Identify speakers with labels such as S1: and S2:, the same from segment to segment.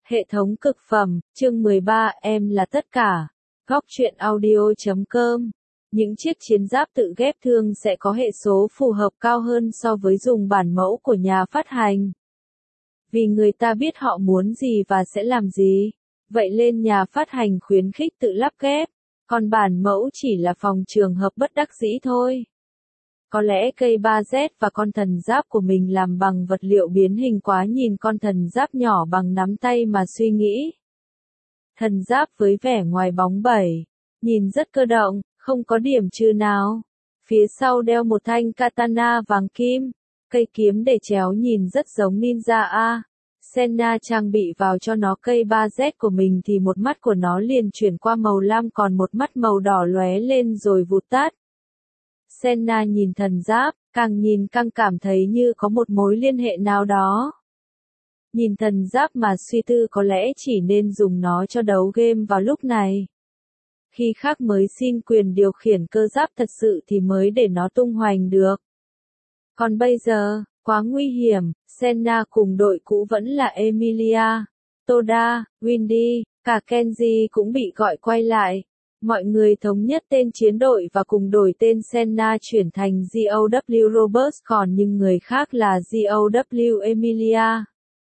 S1: Hệ thống cực phẩm, chương 13, em là tất cả. Góc truyện audio.com. Những chiếc chiến giáp tự ghép thường sẽ có hệ số phù hợp cao hơn so với dùng bản mẫu của nhà phát hành. Vì người ta biết họ muốn gì và sẽ làm gì. Vậy nên nhà phát hành khuyến khích tự lắp ghép. Còn bản mẫu chỉ là phòng trường hợp bất đắc dĩ thôi. Có lẽ cây 3Z và con thần giáp của mình làm bằng vật liệu biến hình quá nhìn con thần giáp nhỏ bằng nắm tay mà suy nghĩ. Thần giáp với vẻ ngoài bóng bẩy, nhìn rất cơ động, không có điểm trừ nào. Phía sau đeo một thanh katana vàng kim, cây kiếm để chéo nhìn rất giống ninja A. Senna trang bị vào cho nó cây 3Z của mình thì một mắt của nó liền chuyển qua màu lam còn một mắt màu đỏ lóe lên rồi vụt tắt. Senna nhìn thần giáp, càng nhìn càng cảm thấy như có một mối liên hệ nào đó. Nhìn thần giáp mà suy tư có lẽ chỉ nên dùng nó cho đấu game vào lúc này. Khi khác mới xin quyền điều khiển cơ giáp thật sự thì mới để nó tung hoành được. Còn bây giờ, quá nguy hiểm, Senna cùng đội cũ vẫn là Emilia, Toda, Windy, cả Kenji cũng bị gọi quay lại. Mọi người thống nhất tên chiến đội và cùng đổi tên Senna chuyển thành GOW Roberts còn những người khác là GOW Emilia,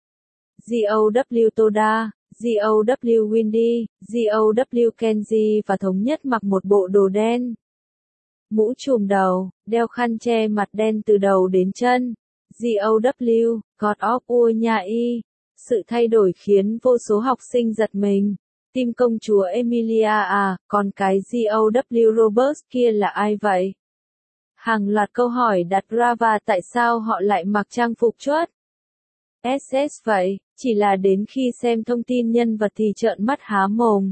S1: GOW Toda, GOW Windy, GOW Kenji và thống nhất mặc một bộ đồ đen. Mũ trùm đầu, đeo khăn che mặt đen từ đầu đến chân. GOW, God of War nhà y. Sự thay đổi khiến vô số học sinh giật mình. Tim công chúa Emilia à, còn cái GOW Roberts kia là ai vậy? Hàng loạt câu hỏi đặt ra và tại sao họ lại mặc trang phục chuất? SS vậy, chỉ là đến khi xem thông tin nhân vật thì trợn mắt há mồm.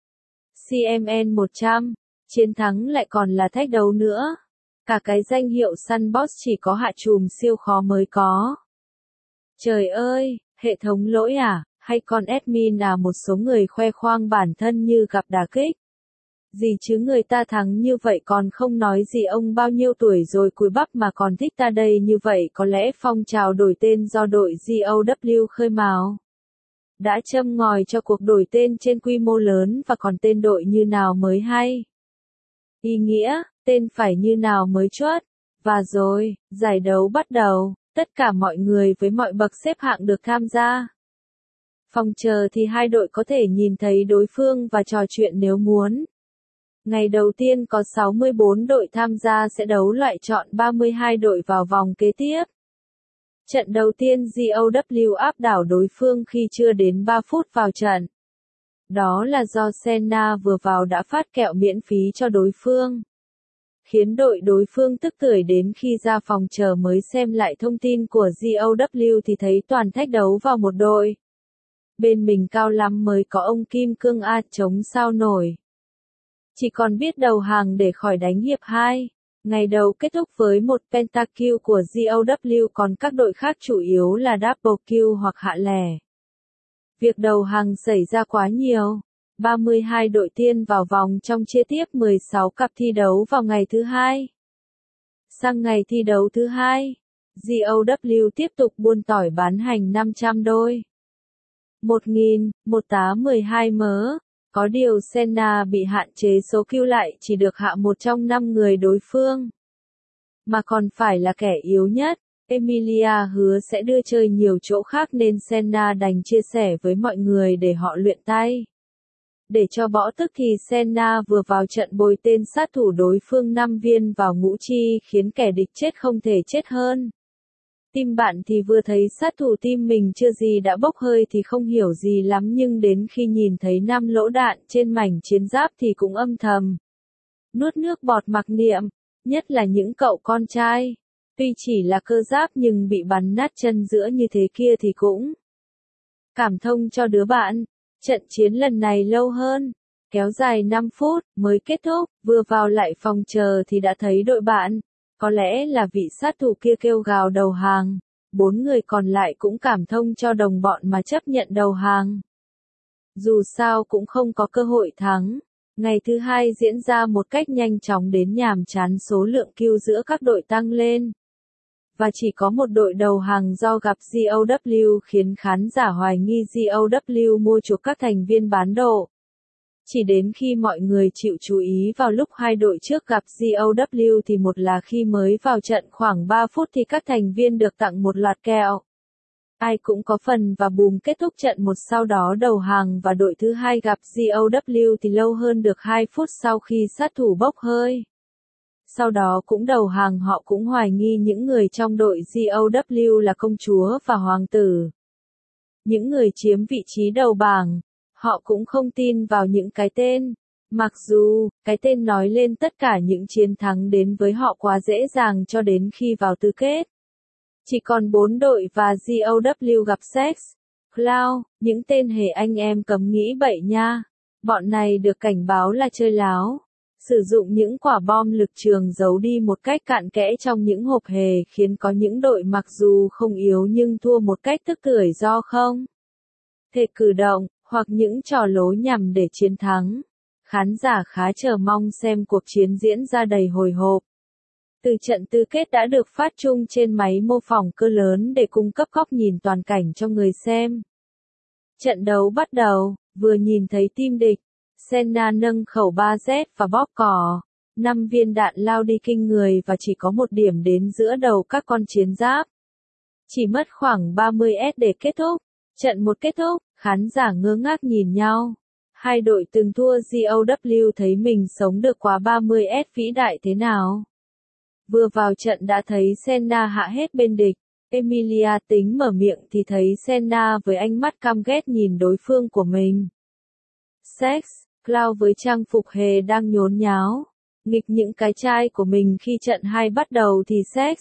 S1: CMN 100, chiến thắng lại còn là thách đấu nữa. Cả cái danh hiệu săn boss chỉ có hạ trùm siêu khó mới có. Trời ơi, hệ thống lỗi à? Hay con admin à? Một số người khoe khoang bản thân như gặp đả kích. Gì chứ người ta thắng như vậy còn không nói gì ông bao nhiêu tuổi rồi cúi bắp mà còn thích ta đây như vậy có lẽ phong trào đổi tên do đội GOW khơi mào. Đã châm ngòi cho cuộc đổi tên trên quy mô lớn và còn tên đội như nào mới hay. Ý nghĩa, tên phải như nào mới chuất. Và rồi, giải đấu bắt đầu, tất cả mọi người với mọi bậc xếp hạng được tham gia. Phòng chờ thì hai đội có thể nhìn thấy đối phương và trò chuyện nếu muốn. Ngày đầu tiên có 64 đội tham gia sẽ đấu loại chọn 32 đội vào vòng kế tiếp. Trận đầu tiên GOW áp đảo đối phương khi chưa đến 3 phút vào trận. Đó là do Senna vừa vào đã phát kẹo miễn phí cho đối phương. Khiến đội đối phương tức tưởi đến khi ra phòng chờ mới xem lại thông tin của GOW thì thấy toàn thách đấu vào một đội. Bên mình cao lắm mới có ông Kim Cương A chống sao nổi. Chỉ còn biết đầu hàng để khỏi đánh hiệp 2. Ngày đầu kết thúc với một pentakill của GOW còn các đội khác chủ yếu là double kill hoặc hạ lẻ. Việc đầu hàng xảy ra quá nhiều. 32 đội tiên vào vòng trong chia tiếp 16 cặp thi đấu vào ngày thứ hai. Sang ngày thi đấu thứ hai, GOW tiếp tục buôn tỏi bán hành 500 đôi. 1.000, 1 tá 12 mớ. Có điều Senna bị hạn chế số kill lại chỉ được hạ một trong 5 người đối phương. Mà còn phải là kẻ yếu nhất. Emilia hứa sẽ đưa chơi nhiều chỗ khác nên Senna đành chia sẻ với mọi người để họ luyện tay. Để cho bỏ tức thì Senna vừa vào trận bồi tên sát thủ đối phương 5 viên vào ngũ chi khiến kẻ địch chết không thể chết hơn. Team bạn thì vừa thấy sát thủ team mình chưa gì đã bốc hơi thì không hiểu gì lắm nhưng đến khi nhìn thấy 5 lỗ đạn trên mảnh chiến giáp thì cũng âm thầm. Nuốt nước bọt mặc niệm, nhất là những cậu con trai. Tuy chỉ là cơ giáp nhưng bị bắn nát chân giữa như thế kia thì cũng cảm thông cho đứa bạn. Trận chiến lần này lâu hơn, kéo dài 5 phút mới kết thúc, vừa vào lại phòng chờ thì đã thấy đội bạn. Có lẽ là vị sát thủ kia kêu gào đầu hàng, 4 người còn lại cũng cảm thông cho đồng bọn mà chấp nhận đầu hàng. Dù sao cũng không có cơ hội thắng. Ngày thứ hai diễn ra một cách nhanh chóng đến nhàm chán số lượng kill giữa các đội tăng lên. và chỉ có một đội đầu hàng do gặp GOW khiến khán giả hoài nghi GOW mua chuộc các thành viên bán độ. Chỉ đến khi mọi người chịu chú ý vào lúc hai đội trước gặp GOW thì một là khi mới vào trận khoảng 3 phút thì các thành viên được tặng một loạt kẹo. Ai cũng có phần và bùm kết thúc trận một sau đó đầu hàng và đội thứ hai gặp GOW thì lâu hơn được 2 phút sau khi sát thủ bốc hơi. Sau đó cũng đầu hàng họ cũng hoài nghi những người trong đội GOW là công chúa và hoàng tử. Những người chiếm vị trí đầu bảng, họ cũng không tin vào những cái tên. Mặc dù, cái tên nói lên tất cả những chiến thắng đến với họ quá dễ dàng cho đến khi vào tứ kết. Chỉ còn 4 đội và GOW gặp Sex, Cloud, những tên hề anh em cấm nghĩ bậy nha. Bọn này được cảnh báo là chơi láo. Sử dụng những quả bom lực trường giấu đi một cách cặn kẽ trong những hộp hề khiến có những đội mặc dù không yếu nhưng thua một cách tức tưởi do không thể cử động, hoặc những trò lố nhằm để chiến thắng. Khán giả khá chờ mong xem cuộc chiến diễn ra đầy hồi hộp. Từ trận tứ kết đã được phát chung trên máy mô phỏng cơ lớn để cung cấp góc nhìn toàn cảnh cho người xem. Trận đấu bắt đầu, vừa nhìn thấy team địch, Senna nâng khẩu 3Z và bóp cò. 5 viên đạn lao đi kinh người và chỉ có một điểm đến giữa đầu các con chiến giáp. Chỉ mất khoảng 30s để kết thúc. Trận một kết thúc, khán giả ngơ ngác nhìn nhau. Hai đội từng thua GOW thấy mình sống được quá 30s vĩ đại thế nào. Vừa vào trận đã thấy Senna hạ hết bên địch. Emilia tính mở miệng thì thấy Senna với ánh mắt căm ghét nhìn đối phương của mình. Sex, Cloud với trang phục hề đang nhốn nháo, nghịch những cái chai của mình khi trận 2 bắt đầu thì Sex,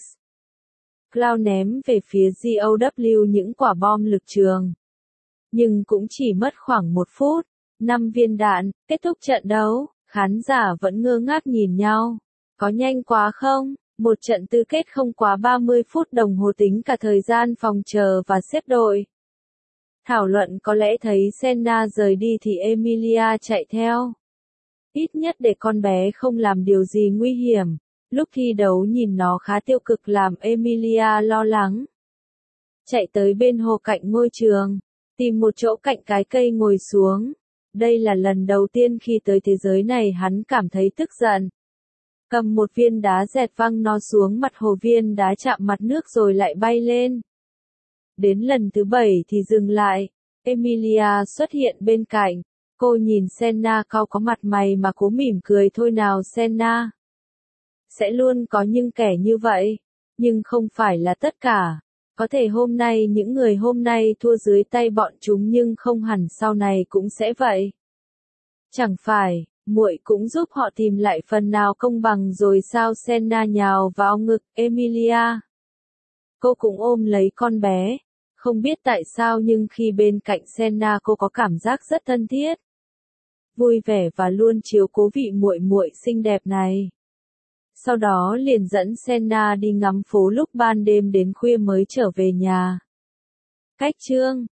S1: Cloud ném về phía GOW những quả bom lực trường. Nhưng cũng chỉ mất khoảng 1 phút, 5 viên đạn, kết thúc trận đấu, khán giả vẫn ngơ ngác nhìn nhau. Có nhanh quá không? Một trận tứ kết không quá 30 phút đồng hồ tính cả thời gian phòng chờ và xếp đội. Thảo luận có lẽ thấy Senna rời đi thì Emilia chạy theo. Ít nhất để con bé không làm điều gì nguy hiểm. Lúc thi đấu nhìn nó khá tiêu cực làm Emilia lo lắng. Chạy tới bên hồ cạnh ngôi trường, tìm một chỗ cạnh cái cây ngồi xuống. Đây là lần đầu tiên khi tới thế giới này hắn cảm thấy tức giận. Cầm một viên đá dẹt văng nó xuống mặt hồ, viên đá chạm mặt nước rồi lại bay lên. Đến lần thứ 7 thì dừng lại. Emilia xuất hiện bên cạnh. Cô nhìn Senna cau có mặt mày mà cố mỉm cười thôi nào Senna. Sẽ luôn có những kẻ như vậy. Nhưng không phải là tất cả. Có thể hôm nay những người hôm nay thua dưới tay bọn chúng nhưng không hẳn sau này cũng sẽ vậy. Chẳng phải, muội cũng giúp họ tìm lại phần nào công bằng rồi sao? Senna nhào vào ngực Emilia. Cô cũng ôm lấy con bé. Không biết tại sao nhưng khi bên cạnh Senna cô có cảm giác rất thân thiết, vui vẻ và luôn chiếu cố vị muội muội xinh đẹp này. Sau đó liền dẫn Senna đi ngắm phố lúc ban đêm đến khuya mới trở về nhà. Cách chương